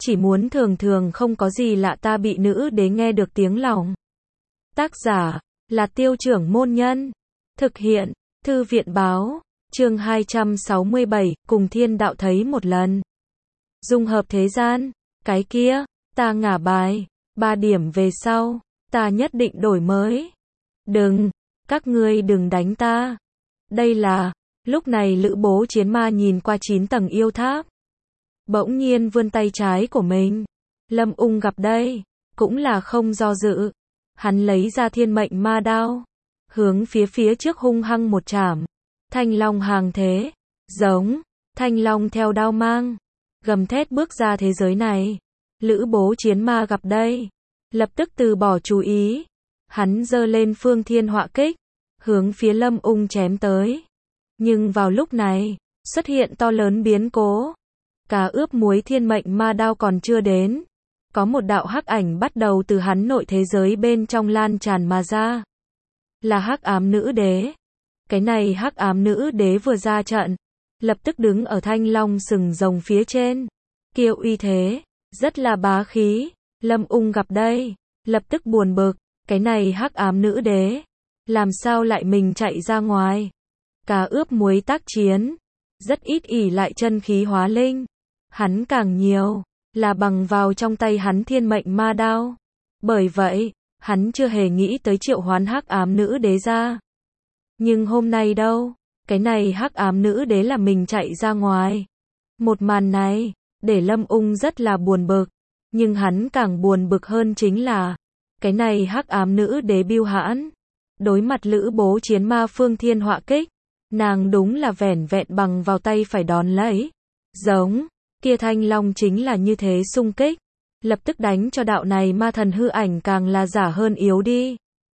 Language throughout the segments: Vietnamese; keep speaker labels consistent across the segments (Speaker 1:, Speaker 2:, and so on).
Speaker 1: chỉ muốn thường thường không có gì lạ ta bị nữ đế nghe được tiếng lòng. Tác giả là Tiêu Trưởng Môn Nhân. Thực hiện Thư viện Báo. Chương 267, cùng thiên đạo thấy một lần. Dung hợp thế gian. Cái kia, ta ngả bài. 3 điểm về sau, ta nhất định đổi mới. Đừng, các ngươi đừng đánh ta. Đây là, lúc này Lữ Bố Chiến Ma nhìn qua 9 tầng yêu tháp. Bỗng nhiên vươn tay trái của mình. Lâm Ung gặp đây, cũng là không do dự. Hắn lấy ra thiên mệnh ma đao, hướng phía trước hung hăng một chảm. Thanh long hàng thế, giống, thanh long theo đao mang, gầm thét bước ra thế giới này. Lữ Bố Chiến Ma gặp đây, lập tức từ bỏ chú ý. Hắn giơ lên phương thiên họa kích, hướng phía Lâm Ung chém tới. Nhưng vào lúc này, xuất hiện to lớn biến cố. Cá ướp muối thiên mệnh ma đao còn chưa đến, có một đạo hắc ảnh bắt đầu từ hắn nội thế giới bên trong lan tràn mà ra. Là hắc ám nữ đế. Cái này hắc ám nữ đế vừa ra trận, lập tức đứng ở thanh long sừng rồng phía trên. Kiêu uy thế, rất là bá khí. Lâm Ung gặp đây, lập tức buồn bực, cái này hắc ám nữ đế, làm sao lại mình chạy ra ngoài. Cá ướp muối tác chiến, rất ít ỷ lại chân khí hóa linh. Hắn càng nhiều, là bằng vào trong tay hắn thiên mệnh ma đao. Bởi vậy, hắn chưa hề nghĩ tới triệu hoán hắc ám nữ đế ra. Nhưng hôm nay đâu, cái này hắc ám nữ đế là mình chạy ra ngoài. Một màn này, để Lâm Ung rất là buồn bực. Nhưng hắn càng buồn bực hơn chính là, cái này hắc ám nữ đế bưu hãn. Đối mặt Lữ Bố Chiến Ma phương thiên họa kích, nàng đúng là vẻn vẹn bằng vào tay phải đón lấy. Giống, kia thanh long chính là như thế xung kích, lập tức đánh cho đạo này ma thần hư ảnh càng là giả hơn yếu đi.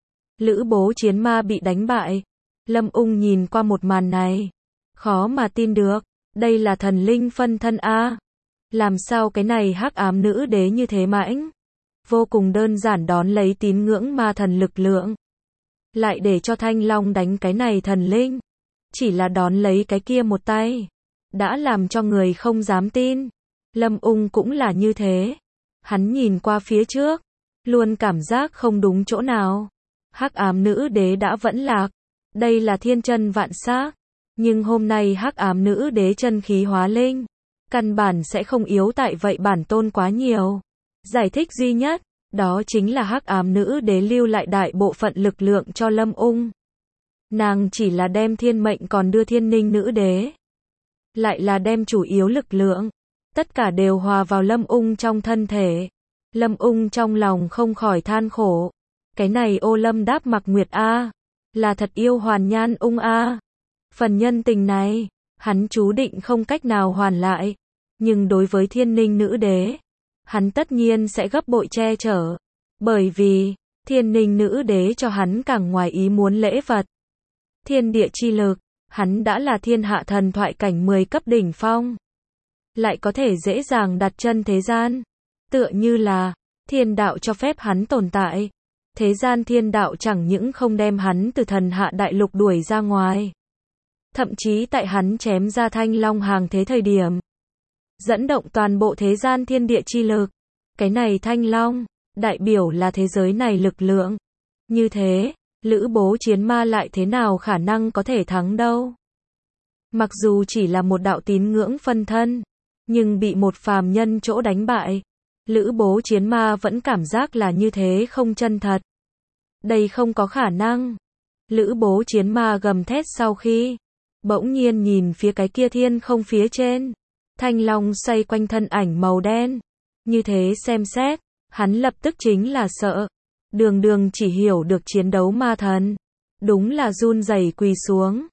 Speaker 1: Lữ Bố Chiến Ma bị đánh bại. Lâm Ung nhìn qua một màn này, khó mà tin được, đây là thần linh phân thân a. Làm sao cái này hắc ám nữ đế như thế mãnh, vô cùng đơn giản đón lấy tín ngưỡng ma thần lực lượng, lại để cho thanh long đánh cái này thần linh, chỉ là đón lấy cái kia một tay, đã làm cho người không dám tin. Lâm Ung cũng là như thế, hắn nhìn qua phía trước, luôn cảm giác không đúng chỗ nào. Hắc ám nữ đế đã vẫn lạc, đây là thiên chân vạn xác, nhưng hôm nay hắc ám nữ đế chân khí hóa linh, căn bản sẽ không yếu tại vậy bản tôn quá nhiều. Giải thích duy nhất, đó chính là hắc ám nữ đế lưu lại đại bộ phận lực lượng cho Lâm Ung. Nàng chỉ là đem thiên mệnh còn đưa thiên ninh nữ đế, lại là đem chủ yếu lực lượng, tất cả đều hòa vào Lâm Ung trong thân thể. Lâm Ung trong lòng không khỏi than khổ, cái này ô Lâm đáp mặc nguyệt a, là thật yêu Hoàn Nhan Ung a. Phần nhân tình này, hắn chú định không cách nào hoàn lại, nhưng đối với thiên ninh nữ đế, hắn tất nhiên sẽ gấp bội che chở, bởi vì thiên ninh nữ đế cho hắn càng ngoài ý muốn lễ vật. Thiên địa chi lực, hắn đã là thiên hạ thần thoại cảnh 10 cấp đỉnh phong, lại có thể dễ dàng đặt chân thế gian, tựa như là thiên đạo cho phép hắn tồn tại. Thế gian thiên đạo chẳng những không đem hắn từ thần hạ đại lục đuổi ra ngoài, thậm chí tại hắn chém ra thanh long hàng thế thời điểm, dẫn động toàn bộ thế gian thiên địa chi lực. Cái này thanh long, đại biểu là thế giới này lực lượng. Như thế, Lữ Bố Chiến Ma lại thế nào khả năng có thể thắng đâu. Mặc dù chỉ là một đạo tín ngưỡng phân thân, nhưng bị một phàm nhân chỗ đánh bại, Lữ Bố Chiến Ma vẫn cảm giác là như thế không chân thật. Đây không có khả năng. Lữ Bố Chiến Ma gầm thét sau khi, bỗng nhiên nhìn phía cái kia thiên không phía trên. Thanh long xoay quanh thân ảnh màu đen. Như thế xem xét, hắn lập tức chính là sợ. Đường đường chỉ hiểu được chiến đấu ma thần, đúng là run rẩy quỳ xuống.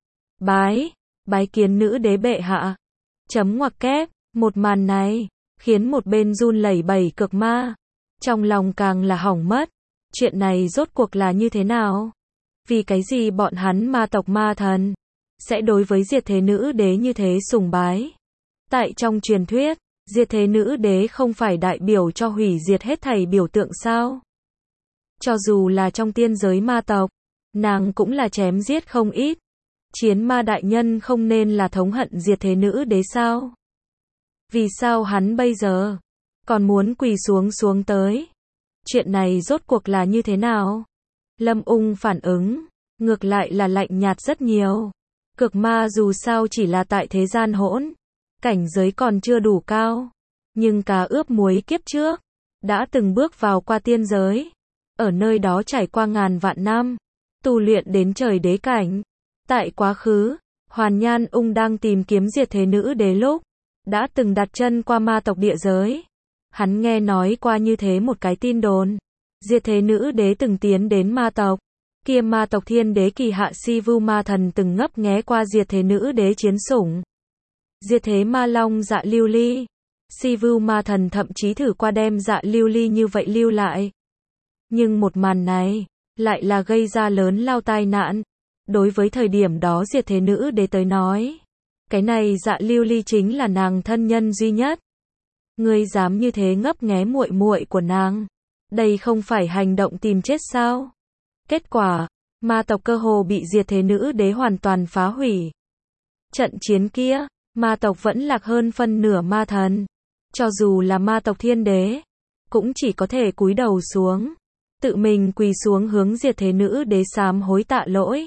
Speaker 1: Bái kiến nữ đế bệ hạ. Chấm ngoặc kép, một màn này, khiến một bên run lẩy bẩy cực ma, trong lòng càng là hỏng mất. Chuyện này rốt cuộc là như thế nào? Vì cái gì bọn hắn ma tộc ma thần, sẽ đối với diệt thế nữ đế như thế sùng bái? Tại trong truyền thuyết, diệt thế nữ đế không phải đại biểu cho hủy diệt hết thảy biểu tượng sao? Cho dù là trong tiên giới ma tộc, nàng cũng là chém giết không ít. Chiến ma đại nhân không nên là thống hận diệt thế nữ đế sao? Vì sao hắn bây giờ còn muốn quỳ xuống tới. Chuyện này rốt cuộc là như thế nào? Lâm Ung phản ứng, ngược lại là lạnh nhạt rất nhiều. Cực ma dù sao chỉ là tại thế gian hỗn, cảnh giới còn chưa đủ cao. Nhưng cá ướp muối kiếp trước, đã từng bước vào qua tiên giới. Ở nơi đó trải qua ngàn vạn năm, tu luyện đến trời đế cảnh. Tại quá khứ, Hoàn Nhan Ung đang tìm kiếm diệt thế nữ đế lúc, đã từng đặt chân qua ma tộc địa giới. Hắn nghe nói qua như thế một cái tin đồn. Diệt thế nữ đế từng tiến đến ma tộc. Kia ma tộc thiên đế kỳ hạ Si Vu ma thần từng ngấp nghé qua diệt thế nữ đế chiến sủng. Diệt thế ma long Dạ Lưu Ly. Si Vu ma thần thậm chí thử qua đem Dạ Lưu Ly như vậy lưu lại. Nhưng một màn này, lại là gây ra lớn lao tai nạn. Đối với thời điểm đó diệt thế nữ đế tới nói, cái này Dạ Lưu Ly chính là nàng thân nhân duy nhất. Ngươi dám như thế ngấp nghé muội muội của nàng, đây không phải hành động tìm chết sao? Kết quả, ma tộc cơ hồ bị diệt thế nữ đế hoàn toàn phá hủy. Trận chiến kia, ma tộc vẫn lạc hơn phân nửa ma thần. Cho dù là ma tộc thiên đế, cũng chỉ có thể cúi đầu xuống, tự mình quỳ xuống hướng diệt thế nữ đế sám hối tạ lỗi.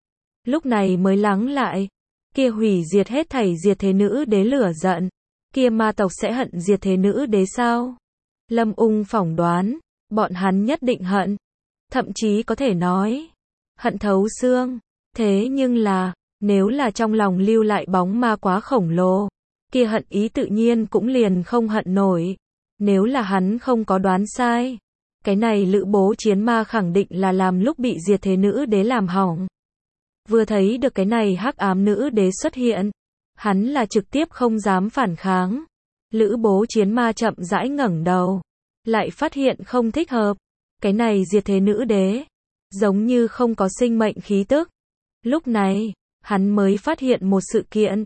Speaker 1: Lúc này mới lắng lại, kia hủy diệt hết thảy diệt thế nữ đế lửa giận, kia ma tộc sẽ hận diệt thế nữ đế sao? Lâm Ung phỏng đoán, bọn hắn nhất định hận, thậm chí có thể nói, hận thấu xương. Thế nhưng là, nếu là trong lòng lưu lại bóng ma quá khổng lồ, kia hận ý tự nhiên cũng liền không hận nổi. Nếu là hắn không có đoán sai, cái này Lữ Bố chiến ma khẳng định là làm lúc bị diệt thế nữ đế làm hỏng. Vừa thấy được cái này hắc ám nữ đế xuất hiện, hắn là trực tiếp không dám phản kháng. Lữ Bố chiến ma chậm rãi ngẩng đầu, lại phát hiện không thích hợp. Cái này diệt thế nữ đế, giống như không có sinh mệnh khí tức. Lúc này, hắn mới phát hiện một sự kiện.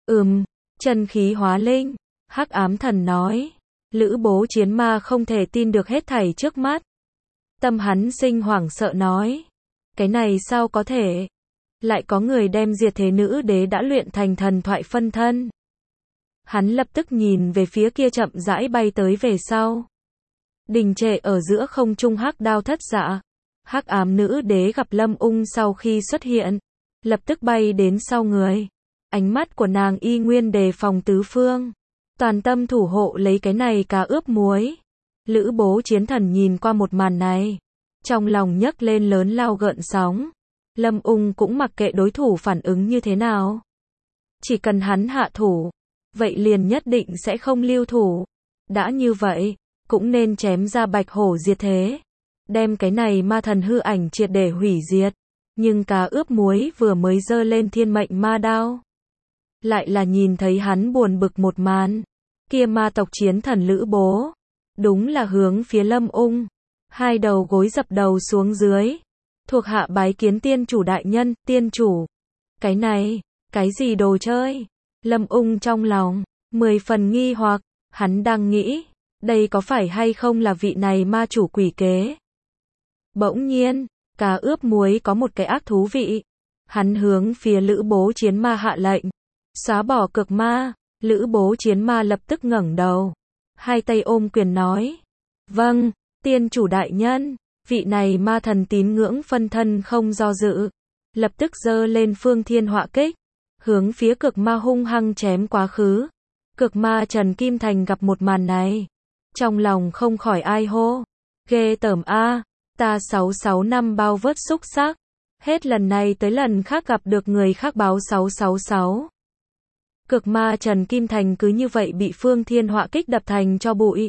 Speaker 1: Chân khí hóa linh. Hắc ám thần nói. Lữ Bố chiến ma không thể tin được hết thảy trước mắt. Tâm hắn sinh hoảng sợ nói. Cái này sao có thể? Lại có người đem diệt thế nữ đế đã luyện thành thần thoại phân thân. Hắn lập tức nhìn về phía kia chậm rãi bay tới về sau. Đình trệ ở giữa không trung hắc đao thất dạ. Hắc ám nữ đế gặp Lâm Ung sau khi xuất hiện, lập tức bay đến sau người. Ánh mắt của nàng y nguyên đề phòng tứ phương, toàn tâm thủ hộ lấy cái này cá ướp muối. Lữ Bố chiến thần nhìn qua một màn này, trong lòng nhấc lên lớn lao gợn sóng. Lâm Ung cũng mặc kệ đối thủ phản ứng như thế nào. Chỉ cần hắn hạ thủ, vậy liền nhất định sẽ không lưu thủ. Đã như vậy, cũng nên chém ra bạch hổ diệt thế. Đem cái này ma thần hư ảnh triệt để hủy diệt. Nhưng cá ướp muối vừa mới giơ lên thiên mệnh ma đao, lại là nhìn thấy hắn buồn bực một màn. Kia ma tộc chiến thần Lữ Bố, đúng là hướng phía Lâm Ung, hai đầu gối dập đầu xuống dưới. Thuộc hạ bái kiến tiên chủ đại nhân. Tiên chủ, cái này, cái gì đồ chơi? Lâm Ung trong lòng 10 phần nghi hoặc, hắn đang nghĩ, đây có phải hay không là vị này ma chủ quỷ kế? Bỗng nhiên, cá ướp muối có một cái ác thú vị. Hắn hướng phía Lữ Bố chiến ma hạ lệnh, xóa bỏ cực ma. Lữ Bố chiến ma lập tức ngẩng đầu, hai tay ôm quyền nói, vâng, tiên chủ đại nhân. Vị này ma thần tín ngưỡng phân thân không do dự, lập tức giơ lên phương thiên họa kích, hướng phía cực ma hung hăng chém quá khứ. Cực ma Trần Kim Thành gặp một màn này, trong lòng không khỏi ai hô, ghê tởm a, ta 66 năm bao vớt xúc xác, hết lần này tới lần khác gặp được người khác báo 666. Cực ma Trần Kim Thành cứ như vậy bị phương thiên họa kích đập thành cho bụi.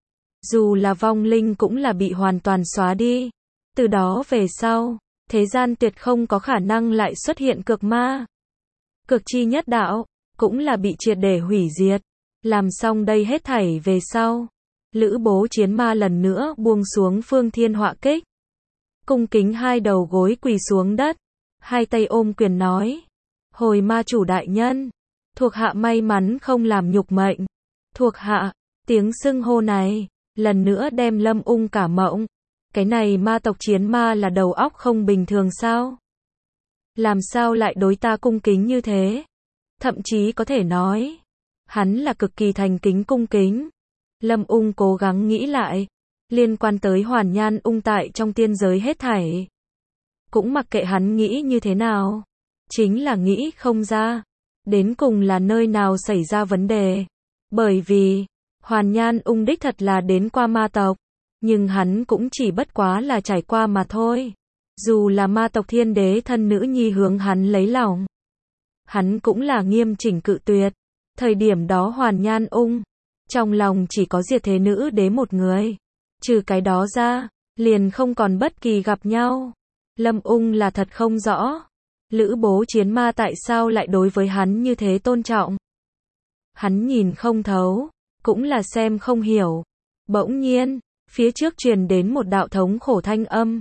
Speaker 1: Dù là vong linh cũng là bị hoàn toàn xóa đi. Từ đó về sau, thế gian tuyệt không có khả năng lại xuất hiện cực ma. Cực chi nhất đạo, cũng là bị triệt để hủy diệt. Làm xong đây hết thảy về sau, Lữ Bố chiến ma lần nữa buông xuống phương thiên họa kích. Cung kính hai đầu gối quỳ xuống đất, hai tay ôm quyền nói, hồi ma chủ đại nhân, thuộc hạ may mắn không làm nhục mệnh. Thuộc hạ, tiếng xưng hô này, lần nữa đem Lâm Ung cả mộng. Cái này ma tộc chiến ma là đầu óc không bình thường sao? Làm sao lại đối ta cung kính như thế? Thậm chí có thể nói, hắn là cực kỳ thành kính cung kính. Lâm Ung cố gắng nghĩ lại, liên quan tới Hoàn Nhan Ung tại trong tiên giới hết thảy. Cũng mặc kệ hắn nghĩ như thế nào, chính là nghĩ không ra, đến cùng là nơi nào xảy ra vấn đề. Bởi vì, Hoàn Nhan Ung đích thật là đến qua ma tộc, nhưng hắn cũng chỉ bất quá là trải qua mà thôi. Dù là ma tộc thiên đế thân nữ nhi hướng hắn lấy lòng, hắn cũng là nghiêm chỉnh cự tuyệt. Thời điểm đó Hoàn Nhan Ung, trong lòng chỉ có Diệt Thế Nữ Đế một người. Trừ cái đó ra, liền không còn bất kỳ gặp nhau. Lâm Ung là thật không rõ, Lữ Bố Chiến Ma tại sao lại đối với hắn như thế tôn trọng. Hắn nhìn không thấu, cũng là xem không hiểu. Bỗng nhiên, phía trước truyền đến một đạo thống khổ thanh âm.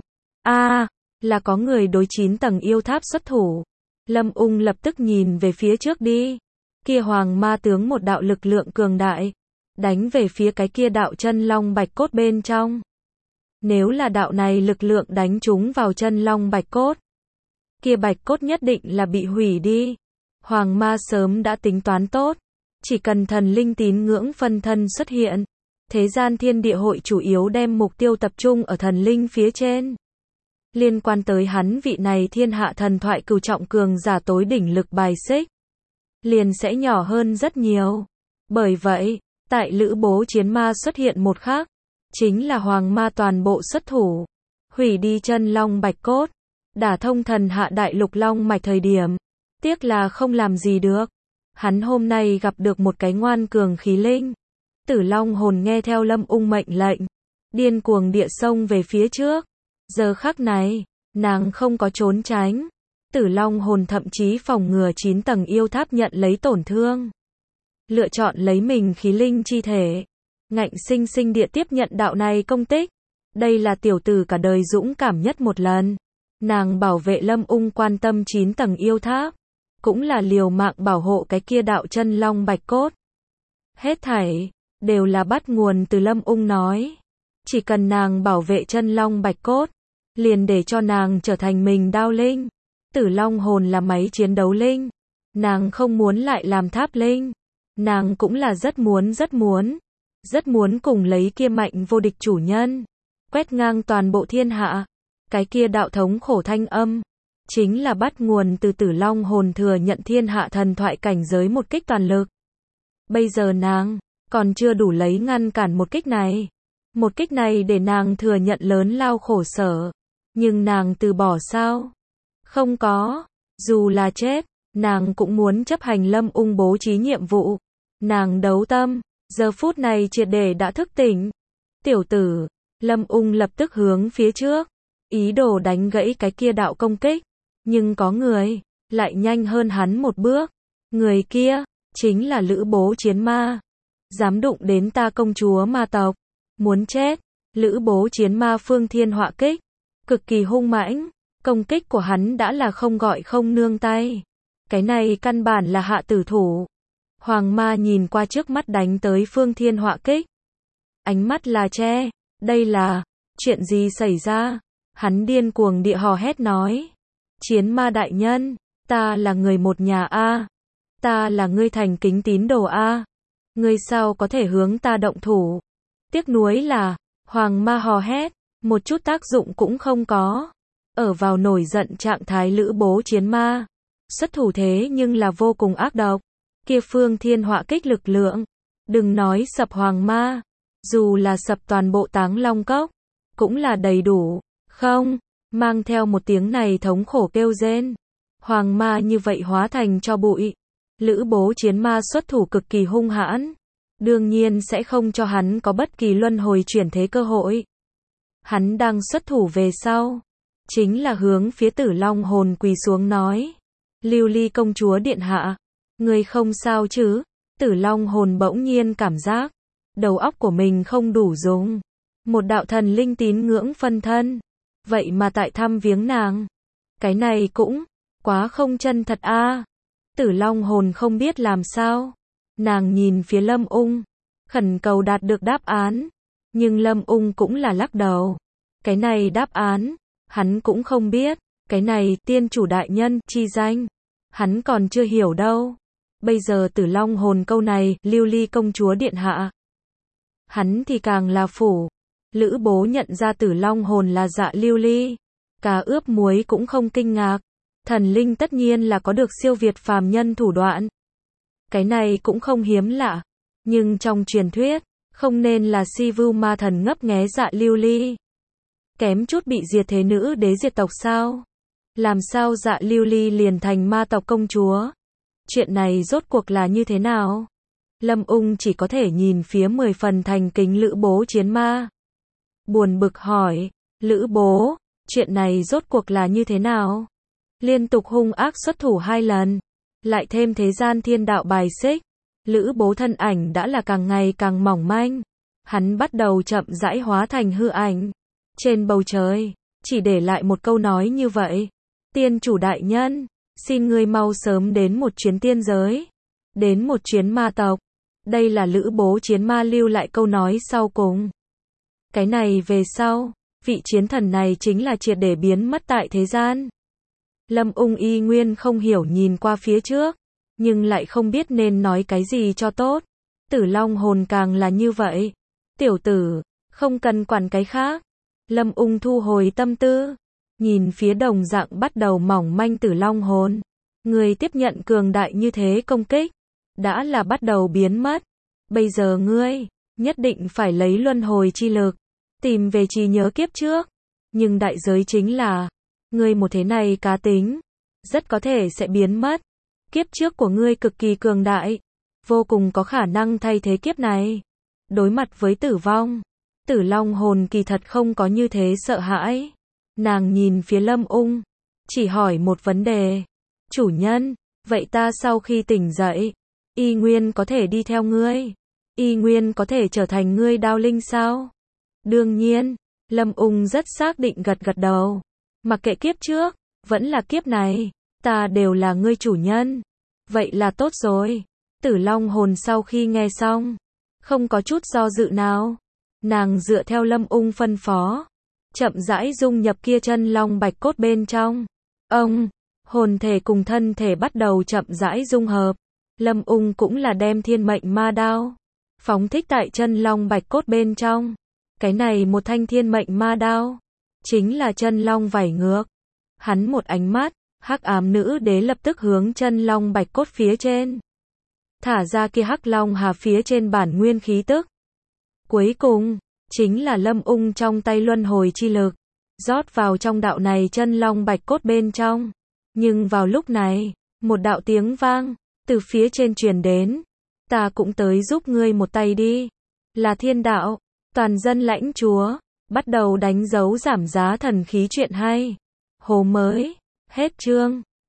Speaker 1: Là có người đối 9 tầng yêu tháp xuất thủ. Lâm Ung lập tức nhìn về phía trước đi. Kia hoàng ma tướng một đạo lực lượng cường đại, đánh về phía cái kia đạo chân long bạch cốt bên trong. Nếu là đạo này lực lượng đánh trúng vào chân long bạch cốt, kia bạch cốt nhất định là bị hủy đi. Hoàng ma sớm đã tính toán tốt, chỉ cần thần linh tín ngưỡng phân thân xuất hiện, thế gian thiên địa hội chủ yếu đem mục tiêu tập trung ở thần linh phía trên. Liên quan tới hắn vị này thiên hạ thần thoại cửu trọng cường giả tối đỉnh lực bài xích, liền sẽ nhỏ hơn rất nhiều. Bởi vậy, tại Lữ Bố Chiến Ma xuất hiện một khắc, chính là hoàng ma toàn bộ xuất thủ, hủy đi chân long bạch cốt, đả thông thần hạ đại lục long mạch thời điểm. Tiếc là không làm gì được. Hắn hôm nay gặp được một cái ngoan cường khí linh. Tử Long hồn nghe theo Lâm Ung mệnh lệnh, điên cuồng địa xông về phía trước. Giờ khắc này, nàng không có trốn tránh. Tử Long hồn thậm chí phòng ngừa 9 tầng yêu tháp nhận lấy tổn thương. Lựa chọn lấy mình khí linh chi thể, ngạnh sinh sinh địa tiếp nhận đạo này công tích. Đây là tiểu tử cả đời dũng cảm nhất một lần. Nàng bảo vệ Lâm Ung quan tâm 9 tầng yêu tháp, cũng là liều mạng bảo hộ cái kia đạo chân long bạch cốt. Hết thảy đều là bắt nguồn từ Lâm Ung nói. Chỉ cần nàng bảo vệ chân long bạch cốt, liền để cho nàng trở thành mình đao linh. Tử Long hồn là máy chiến đấu linh, nàng không muốn lại làm tháp linh. Nàng cũng là rất muốn cùng lấy kia mạnh vô địch chủ nhân, quét ngang toàn bộ thiên hạ. Cái kia đạo thống khổ thanh âm, chính là bắt nguồn từ Tử Long hồn thừa nhận thiên hạ thần thoại cảnh giới một kích toàn lực. Bây giờ nàng, còn chưa đủ lấy ngăn cản một kích này. Một kích này để nàng thừa nhận lớn lao khổ sở. Nhưng nàng từ bỏ sao? Không có. Dù là chết, nàng cũng muốn chấp hành Lâm Ung bố trí nhiệm vụ. Nàng đấu tâm, giờ phút này triệt để đã thức tỉnh. Tiểu tử, Lâm Ung lập tức hướng phía trước, ý đồ đánh gãy cái kia đạo công kích. Nhưng có người, lại nhanh hơn hắn một bước. Người kia, chính là Lữ Bố Chiến Ma. Dám đụng đến ta công chúa ma tộc. Muốn chết. Lữ Bố Chiến Ma phương thiên họa kích, cực kỳ hung mãnh. Công kích của hắn đã là không gọi không nương tay. Cái này căn bản là hạ tử thủ. Hoàng ma nhìn qua trước mắt đánh tới phương thiên họa kích. Ánh mắt là che. Đây là, chuyện gì xảy ra? Hắn điên cuồng địa hò hét nói. Chiến ma đại nhân, ta là người một nhà a, ta là ngươi thành kính tín đồ a, ngươi sao có thể hướng ta động thủ? Tiếc nuối là, hoàng ma hò hét, một chút tác dụng cũng không có. Ở vào nổi giận trạng thái Lữ Bố Chiến Ma, xuất thủ thế nhưng là vô cùng ác độc. Kia phương thiên họa kích lực lượng, đừng nói sập hoàng ma, dù là sập toàn bộ Táng Long Cốc, cũng là đầy đủ. Không, mang theo một tiếng này thống khổ kêu rên. Hoàng ma như vậy hóa thành cho bụi. Lữ Bố Chiến Ma xuất thủ cực kỳ hung hãn, đương nhiên sẽ không cho hắn có bất kỳ luân hồi chuyển thế cơ hội. Hắn đang xuất thủ về sau, chính là hướng phía Tử Long hồn quỳ xuống nói. Lưu Ly công chúa điện hạ, ngươi không sao chứ? Tử Long hồn bỗng nhiên cảm giác, đầu óc của mình không đủ dùng. Một đạo thần linh tín ngưỡng phân thân, vậy mà tại thăm viếng nàng. Cái này cũng quá không chân thật a. Tử Long hồn không biết làm sao. Nàng nhìn phía Lâm Ung, khẩn cầu đạt được đáp án. Nhưng Lâm Ung cũng là lắc đầu. Cái này đáp án, hắn cũng không biết. Cái này tiên chủ đại nhân chi danh, hắn còn chưa hiểu đâu. Bây giờ Tử Long hồn câu này, Lưu Ly công chúa điện hạ, hắn thì càng là phủ. Lữ bố nhận ra Tử Long hồn là Dạ Lưu Ly. Cá ướp muối cũng không kinh ngạc. Thần linh tất nhiên là có được siêu việt phàm nhân thủ đoạn. Cái này cũng không hiếm lạ. Nhưng trong truyền thuyết, không nên là Si Vưu ma thần ngấp nghé Dạ Lưu Ly. Kém chút bị diệt thế nữ đế diệt tộc sao? Làm sao Dạ Lưu Ly liền thành ma tộc công chúa? Chuyện này rốt cuộc là như thế nào? Lâm Ung chỉ có thể nhìn phía 10 phần thành kính Lữ bố chiến ma. Buồn bực hỏi, Lữ bố, chuyện này rốt cuộc là như thế nào? Liên tục hung ác xuất thủ 2 lần, lại thêm thế gian thiên đạo bài xích. Lữ bố thân ảnh đã là càng ngày càng mỏng manh. Hắn bắt đầu chậm rãi hóa thành hư ảnh. Trên bầu trời, chỉ để lại một câu nói như vậy. Tiên chủ đại nhân, xin ngươi mau sớm đến một chuyến tiên giới. Đến một chuyến ma tộc. Đây là Lữ bố chiến ma lưu lại câu nói sau cùng. Cái này về sau, vị chiến thần này chính là triệt để biến mất tại thế gian. Lâm Ung y nguyên không hiểu nhìn qua phía trước, nhưng lại không biết nên nói cái gì cho tốt. Tử Long hồn càng là như vậy. Tiểu tử, không cần quản cái khác. Lâm Ung thu hồi tâm tư, nhìn phía đồng dạng bắt đầu mỏng manh Tử Long hồn. Người tiếp nhận cường đại như thế công kích, đã là bắt đầu biến mất. Bây giờ ngươi, nhất định phải lấy luân hồi chi lực, tìm về trí nhớ kiếp trước. Nhưng đại giới chính là, ngươi một thế này cá tính, rất có thể sẽ biến mất. Kiếp trước của ngươi cực kỳ cường đại, vô cùng có khả năng thay thế kiếp này. Đối mặt với tử vong, Tử Long hồn kỳ thật không có như thế sợ hãi. Nàng nhìn phía Lâm Ung, chỉ hỏi một vấn đề. Chủ nhân, vậy ta sau khi tỉnh dậy, y nguyên có thể đi theo ngươi? Y nguyên có thể trở thành ngươi đao linh sao? Đương nhiên, Lâm Ung rất xác định gật gật đầu. Mặc kệ kiếp trước, vẫn là kiếp này, ta đều là ngươi chủ nhân. Vậy là tốt rồi. Tử Long hồn sau khi nghe xong, không có chút do dự nào. Nàng dựa theo Lâm Ung phân phó, chậm rãi dung nhập kia chân long bạch cốt bên trong. Ông, hồn thể cùng thân thể bắt đầu chậm rãi dung hợp. Lâm Ung cũng là đem thiên mệnh ma đao phóng thích tại chân long bạch cốt bên trong. Cái này một thanh thiên mệnh ma đao, chính là chân long vảy ngược. Hắn một ánh mắt, hắc ám nữ đế lập tức hướng chân long bạch cốt phía trên thả ra kia hắc long hà phía trên bản nguyên khí tức. Cuối cùng, chính là Lâm Ung trong tay luân hồi chi lực, rót vào trong đạo này chân long bạch cốt bên trong. Nhưng vào lúc này, một đạo tiếng vang từ phía trên truyền đến. Ta cũng tới giúp ngươi một tay đi. Là thiên đạo, toàn dân lãnh chúa, bắt đầu đánh dấu giảm giá thần khí chuyện hay. Hồ mới, hết chương.